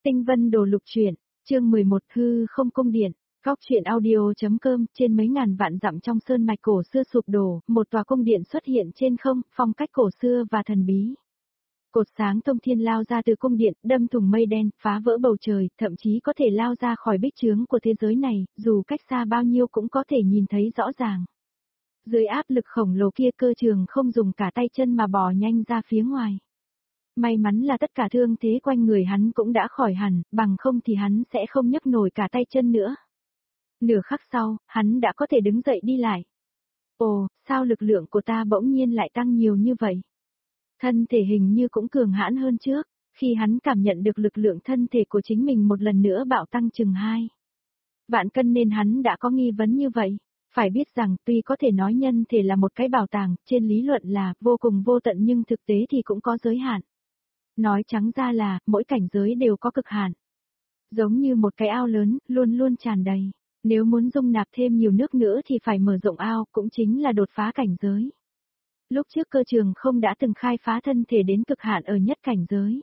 Tinh vân đồ lục truyện, chương 11 hư không cung điện, góc truyện audio.com. Trên mấy ngàn vạn dặm trong sơn mạch cổ xưa sụp đổ, một tòa cung điện xuất hiện trên không, phong cách cổ xưa và thần bí. Cột sáng thông thiên lao ra từ cung điện, đâm thủng mây đen, phá vỡ bầu trời, thậm chí có thể lao ra khỏi bích chướng của thế giới này, dù cách xa bao nhiêu cũng có thể nhìn thấy rõ ràng. Dưới áp lực khổng lồ kia, Cơ Trường không dùng cả tay chân mà bò nhanh ra phía ngoài. May mắn là tất cả thương thế quanh người hắn cũng đã khỏi hẳn, bằng không thì hắn sẽ không nhấc nổi cả tay chân nữa. Nửa khắc sau, hắn đã có thể đứng dậy đi lại. Ồ, sao lực lượng của ta bỗng nhiên lại tăng nhiều như vậy? Thân thể hình như cũng cường hãn hơn trước, khi hắn cảm nhận được lực lượng thân thể của chính mình một lần nữa bạo tăng chừng 2 vạn cân nên hắn đã có nghi vấn như vậy. Phải biết rằng tuy có thể nói nhân thể là một cái bảo tàng, trên lý luận là vô cùng vô tận nhưng thực tế thì cũng có giới hạn. Nói trắng ra là, mỗi cảnh giới đều có cực hạn. Giống như một cái ao lớn, luôn luôn tràn đầy. Nếu muốn dung nạp thêm nhiều nước nữa thì phải mở rộng ao, cũng chính là đột phá cảnh giới. Lúc trước Cơ Trường không đã từng khai phá thân thể đến cực hạn ở nhất cảnh giới.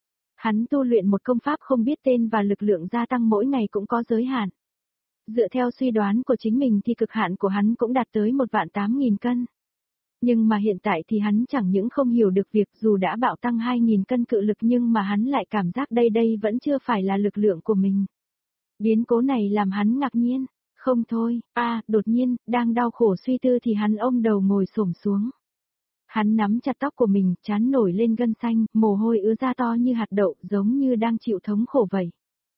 Hắn tu luyện một công pháp không biết tên và lực lượng gia tăng mỗi ngày cũng có giới hạn. Dựa theo suy đoán của chính mình thì cực hạn của hắn cũng đạt tới 1.800.000 cân. Nhưng mà hiện tại thì hắn chẳng những không hiểu được việc dù đã bạo tăng 2.000 cân cự lực nhưng mà hắn lại cảm giác đây vẫn chưa phải là lực lượng của mình. Biến cố này làm hắn ngạc nhiên. Không thôi, đột nhiên, đang đau khổ suy tư thì hắn ôm đầu ngồi xổm xuống. Hắn nắm chặt tóc của mình, trán nổi lên gân xanh, mồ hôi ứa ra to như hạt đậu, giống như đang chịu thống khổ vậy.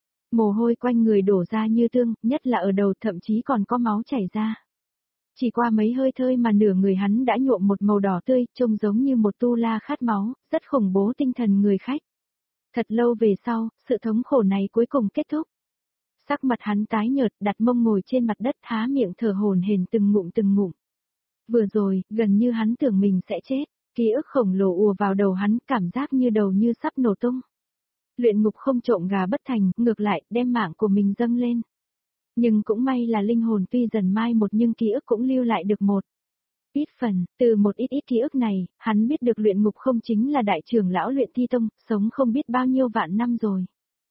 Mồ hôi quanh người đổ ra như tương, nhất là ở đầu, thậm chí còn có máu chảy ra. Chỉ qua mấy hơi thơi mà nửa người hắn đã nhuộm một màu đỏ tươi, trông giống như một tu la khát máu, rất khủng bố tinh thần người khách. Thật lâu về sau, sự thống khổ này cuối cùng kết thúc. Sắc mặt hắn tái nhợt, đặt mông ngồi trên mặt đất, há miệng thở hổn hển từng ngụm. Vừa rồi, gần như hắn tưởng mình sẽ chết, ký ức khổng lồ ùa vào đầu hắn, cảm giác như đầu như sắp nổ tung. Luyện ngục không trộm gà bất thành, ngược lại, đem mạng của mình dâng lên. Nhưng cũng may là linh hồn tuy dần mai một nhưng ký ức cũng lưu lại được một ít phần, từ một ít ký ức này, hắn biết được luyện ngục không chính là đại trưởng lão luyện thi tông, sống không biết bao nhiêu vạn năm rồi.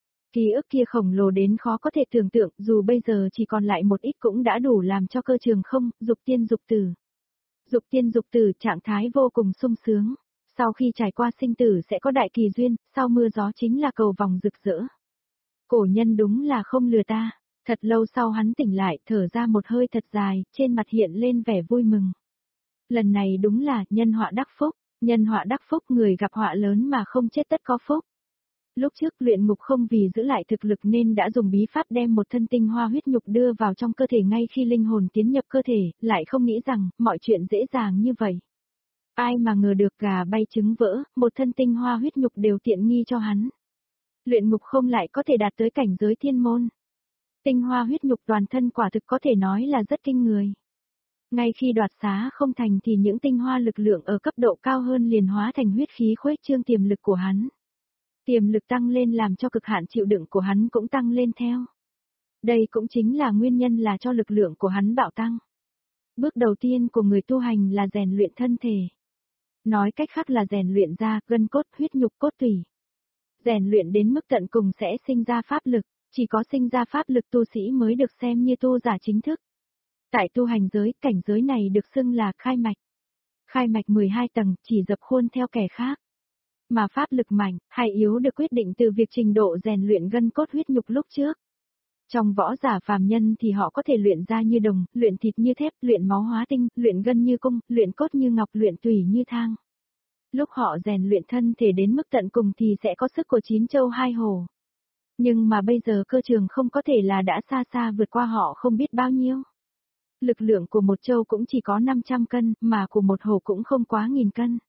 Ký ức kia khổng lồ đến khó có thể tưởng tượng, dù bây giờ chỉ còn lại một ít cũng đã đủ làm cho Cơ Trường không, dục tiên dục tử. Dục tiên dục tử, trạng thái vô cùng sung sướng. Sau khi trải qua sinh tử sẽ có đại kỳ duyên, sau mưa gió chính là cầu vòng rực rỡ. Cổ nhân đúng là không lừa ta. Thật lâu sau hắn tỉnh lại, thở ra một hơi thật dài, trên mặt hiện lên vẻ vui mừng. Lần này đúng là nhân họa đắc phúc, người gặp họa lớn mà không chết tất có phúc. Lúc trước luyện ngục không vì giữ lại thực lực nên đã dùng bí pháp đem một thân tinh hoa huyết nhục đưa vào trong cơ thể ngay khi linh hồn tiến nhập cơ thể, lại không nghĩ rằng mọi chuyện dễ dàng như vậy. Ai mà ngờ được gà bay trứng vỡ, một thân tinh hoa huyết nhục đều tiện nghi cho hắn. Luyện ngục không lại có thể đạt tới cảnh giới thiên môn. Tinh hoa huyết nhục toàn thân quả thực có thể nói là rất kinh người. Ngay khi đoạt xá không thành thì những tinh hoa lực lượng ở cấp độ cao hơn liền hóa thành huyết khí khuếch trương tiềm lực của hắn. Tiềm lực tăng lên làm cho cực hạn chịu đựng của hắn cũng tăng lên theo. Đây cũng chính là nguyên nhân là cho lực lượng của hắn bạo tăng. Bước đầu tiên của người tu hành là rèn luyện thân thể. Nói cách khác là rèn luyện da, gân cốt, huyết nhục cốt tủy. Rèn luyện đến mức tận cùng sẽ sinh ra pháp lực, chỉ có sinh ra pháp lực tu sĩ mới được xem như tu giả chính thức. Tại tu hành giới, cảnh giới này được xưng là khai mạch. Khai mạch 12 tầng, chỉ dập khuôn theo kẻ khác. Mà pháp lực mạnh, hay yếu được quyết định từ việc trình độ rèn luyện gân cốt huyết nhục lúc trước. Trong võ giả phàm nhân thì họ có thể luyện da như đồng, luyện thịt như thép, luyện máu hóa tinh, luyện gân như cung, luyện cốt như ngọc, luyện tủy như thang. Lúc họ rèn luyện thân thể đến mức tận cùng thì sẽ có sức của 9 châu 2 hổ. Nhưng mà bây giờ Cơ Trường không có thể là đã xa xa vượt qua họ không biết bao nhiêu. Lực lượng của một châu cũng chỉ có 500 cân, mà của một hổ cũng không quá 1000 cân.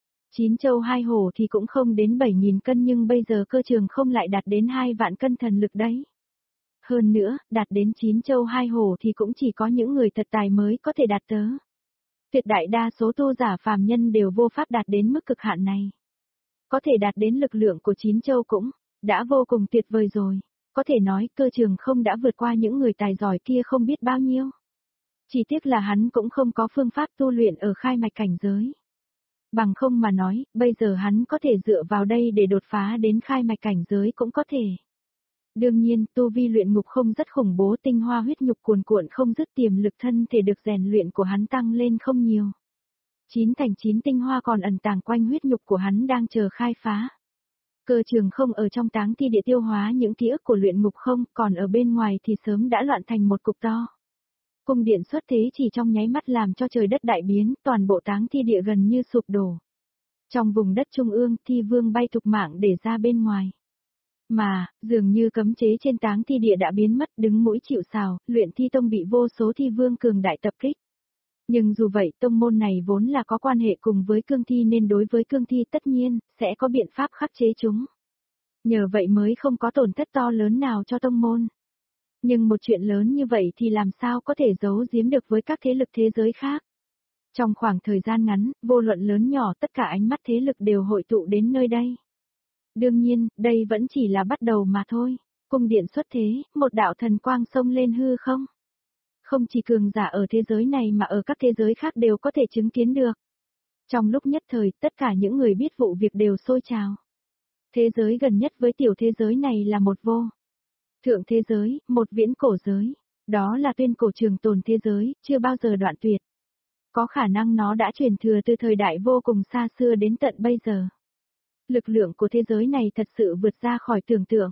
9 châu 2 hổ thì cũng không đến 7.000 cân nhưng bây giờ Cơ Trường không lại đạt đến 2 vạn cân thần lực đấy. Hơn nữa, đạt đến 9 châu 2 hổ thì cũng chỉ có những người thật tài mới có thể đạt tới. Tuyệt đại đa số tu giả phàm nhân đều vô pháp đạt đến mức cực hạn này. Có thể đạt đến lực lượng của 9 châu cũng đã vô cùng tuyệt vời rồi. Có thể nói Cơ Trường không đã vượt qua những người tài giỏi kia không biết bao nhiêu. Chỉ tiếc là hắn cũng không có phương pháp tu luyện ở khai mạch cảnh giới. Bằng không mà nói, bây giờ hắn có thể dựa vào đây để đột phá đến khai mạch cảnh giới cũng có thể. Đương nhiên, tu vi luyện ngục không rất khủng bố, tinh hoa huyết nhục cuồn cuộn không dứt, tiềm lực thân thể được rèn luyện của hắn tăng lên không nhiều. 9 thành 9 tinh hoa còn ẩn tàng quanh huyết nhục của hắn đang chờ khai phá. Cơ trường không ở trong táng thi địa tiêu hóa những ký ức của luyện ngục không, còn ở bên ngoài thì sớm đã loạn thành một cục to. Cung điện xuất thế chỉ trong nháy mắt làm cho trời đất đại biến, toàn bộ táng thi địa gần như sụp đổ. Trong vùng đất trung ương, thi vương bay thục mạng để ra bên ngoài. Mà, dường như cấm chế trên táng thi địa đã biến mất, đứng mũi chịu sào, luyện thi tông bị vô số thi vương cường đại tập kích. Nhưng dù vậy, tông môn này vốn là có quan hệ cùng với cương thi nên đối với cương thi tất nhiên, sẽ có biện pháp khắc chế chúng. Nhờ vậy mới không có tổn thất to lớn nào cho tông môn. Nhưng một chuyện lớn như vậy thì làm sao có thể giấu giếm được với các thế lực thế giới khác. Trong khoảng thời gian ngắn, vô luận lớn nhỏ tất cả ánh mắt thế lực đều hội tụ đến nơi đây. Đương nhiên, đây vẫn chỉ là bắt đầu mà thôi. Cung điện xuất thế, một đạo thần quang xông lên hư không. Không chỉ cường giả ở thế giới này mà ở các thế giới khác đều có thể chứng kiến được. Trong lúc nhất thời, tất cả những người biết vụ việc đều sôi trào. Thế giới gần nhất với tiểu thế giới này là một vô thượng thế giới, một viễn cổ giới. Đó là tuyên cổ trường tồn thế giới, chưa bao giờ đoạn tuyệt. Có khả năng nó đã truyền thừa từ thời đại vô cùng xa xưa đến tận bây giờ. Lực lượng của thế giới này thật sự vượt ra khỏi tưởng tượng.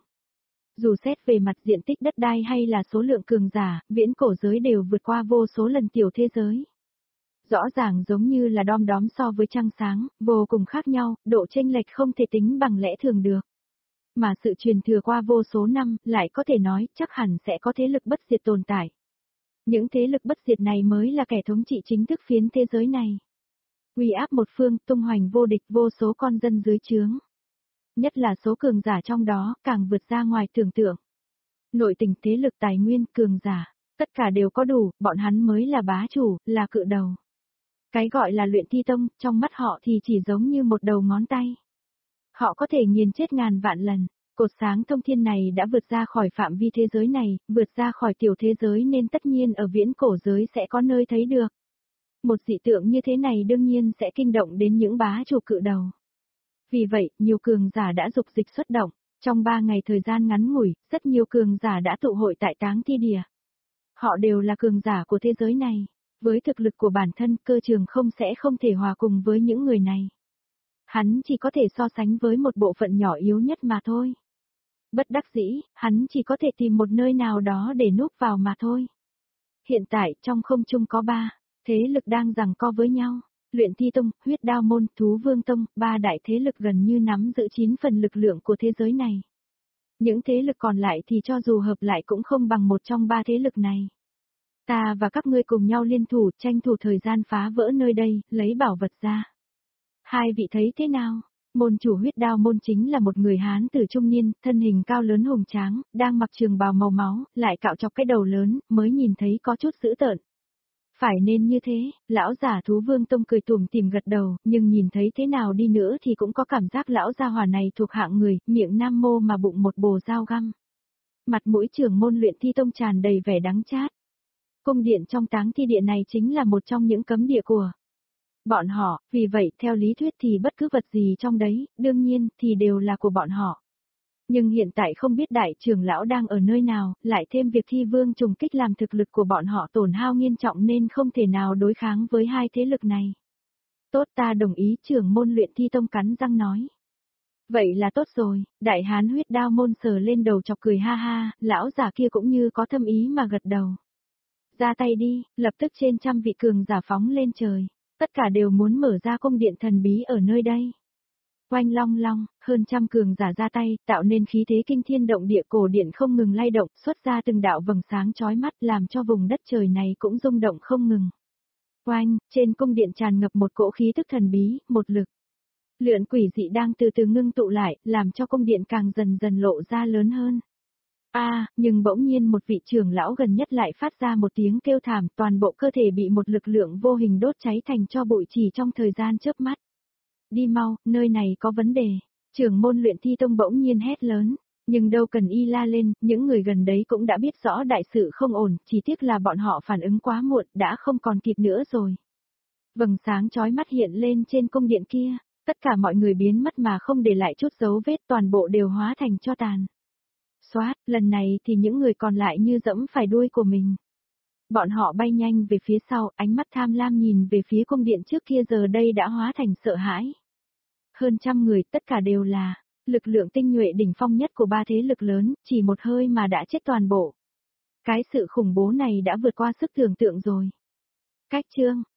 Dù xét về mặt diện tích đất đai hay là số lượng cường giả, viễn cổ giới đều vượt qua vô số lần tiểu thế giới. Rõ ràng giống như là đom đóm so với trăng sáng, vô cùng khác nhau, độ chênh lệch không thể tính bằng lẽ thường được. Mà sự truyền thừa qua vô số năm, lại có thể nói, chắc hẳn sẽ có thế lực bất diệt tồn tại. Những thế lực bất diệt này mới là kẻ thống trị chính thức phiến thế giới này. Uy áp một phương, tung hoành vô địch, vô số con dân dưới trướng. Nhất là số cường giả trong đó, càng vượt ra ngoài tưởng tượng. Nội tình, thế lực, tài nguyên, cường giả, tất cả đều có đủ, bọn hắn mới là bá chủ, là cự đầu. Cái gọi là luyện thi tông, trong mắt họ thì chỉ giống như một đầu ngón tay. Họ có thể nghiền chết ngàn vạn lần. Cột sáng thông thiên này đã vượt ra khỏi phạm vi thế giới này, vượt ra khỏi tiểu thế giới nên tất nhiên ở viễn cổ giới sẽ có nơi thấy được. Một dị tượng như thế này đương nhiên sẽ kinh động đến những bá chủ cự đầu. Vì vậy, nhiều cường giả đã dục dịch xuất động. Trong 3 ngày thời gian ngắn ngủi, rất nhiều cường giả đã tụ hội tại táng thi địa. Họ đều là cường giả của thế giới này. Với thực lực của bản thân, cơ trường không sẽ không thể hòa cùng với những người này. Hắn chỉ có thể so sánh với một bộ phận nhỏ yếu nhất mà thôi. Bất đắc dĩ, hắn chỉ có thể tìm một nơi nào đó để núp vào mà thôi. Hiện tại, trong không trung có 3 thế lực đang giằng co với nhau. Luyện thi tông, huyết đao môn, thú vương tông, 3 đại thế lực gần như nắm giữ 9 phần lực lượng của thế giới này. Những thế lực còn lại thì cho dù hợp lại cũng không bằng một trong 3 thế lực này. Ta và các ngươi cùng nhau liên thủ, tranh thủ thời gian phá vỡ nơi đây, lấy bảo vật ra. Hai vị thấy thế nào? Môn chủ huyết đao môn chính là một người Hán tử trung niên, thân hình cao lớn hùng tráng, đang mặc trường bào màu máu, lại cạo chọc cái đầu lớn, mới nhìn thấy có chút dữ tợn. Phải nên như thế, lão giả thú vương tông cười tủm tỉm gật đầu, nhưng nhìn thấy thế nào đi nữa thì cũng có cảm giác lão gia hỏa này thuộc hạng người, miệng nam mô mà bụng một bồ dao găm. Mặt mũi trưởng môn luyện thi tông tràn đầy vẻ đắng chát. Cung điện trong táng thi địa này chính là một trong những cấm địa của bọn họ, vì vậy theo lý thuyết thì bất cứ vật gì trong đấy, đương nhiên, thì đều là của bọn họ. Nhưng hiện tại không biết đại trưởng lão đang ở nơi nào, lại thêm việc thi vương trùng kích làm thực lực của bọn họ tổn hao nghiêm trọng nên không thể nào đối kháng với hai thế lực này. Tốt, ta đồng ý, trưởng môn luyện thi tông cắn răng nói. Vậy là tốt rồi, đại hán huyết đao môn sờ lên đầu chọc cười ha ha, lão già kia cũng như có thâm ý mà gật đầu. Ra tay đi, lập tức trên trăm vị cường giả phóng lên trời, tất cả đều muốn mở ra cung điện thần bí ở nơi đây. Oanh long long, hơn trăm cường giả ra tay, tạo nên khí thế kinh thiên động địa, cổ điện không ngừng lay động, xuất ra từng đạo vầng sáng chói mắt làm cho vùng đất trời này cũng rung động không ngừng. Oanh, trên cung điện tràn ngập một cỗ khí tức thần bí, một lực luyện quỷ dị đang từ từ ngưng tụ lại, làm cho cung điện càng dần dần lộ ra lớn hơn. Nhưng bỗng nhiên một vị trưởng lão gần nhất lại phát ra một tiếng kêu thảm, toàn bộ cơ thể bị một lực lượng vô hình đốt cháy thành tro bụi chỉ trong thời gian chớp mắt. Đi mau, nơi này có vấn đề. Trưởng môn luyện thi tông bỗng nhiên hét lớn, nhưng đâu cần y la lên, những người gần đấy cũng đã biết rõ đại sự không ổn, chỉ tiếc là bọn họ phản ứng quá muộn, đã không còn kịp nữa rồi. Vầng sáng chói mắt hiện lên trên cung điện kia, tất cả mọi người biến mất mà không để lại chút dấu vết, toàn bộ đều hóa thành tro tàn. Xoát, lần này thì những người còn lại như dẫm phải đuôi của mình. Bọn họ bay nhanh về phía sau, ánh mắt tham lam nhìn về phía cung điện trước kia giờ đây đã hóa thành sợ hãi. Hơn trăm người, tất cả đều là lực lượng tinh nhuệ đỉnh phong nhất của ba thế lực lớn, chỉ một hơi mà đã chết toàn bộ. Cái sự khủng bố này đã vượt qua sức tưởng tượng rồi. Cách chương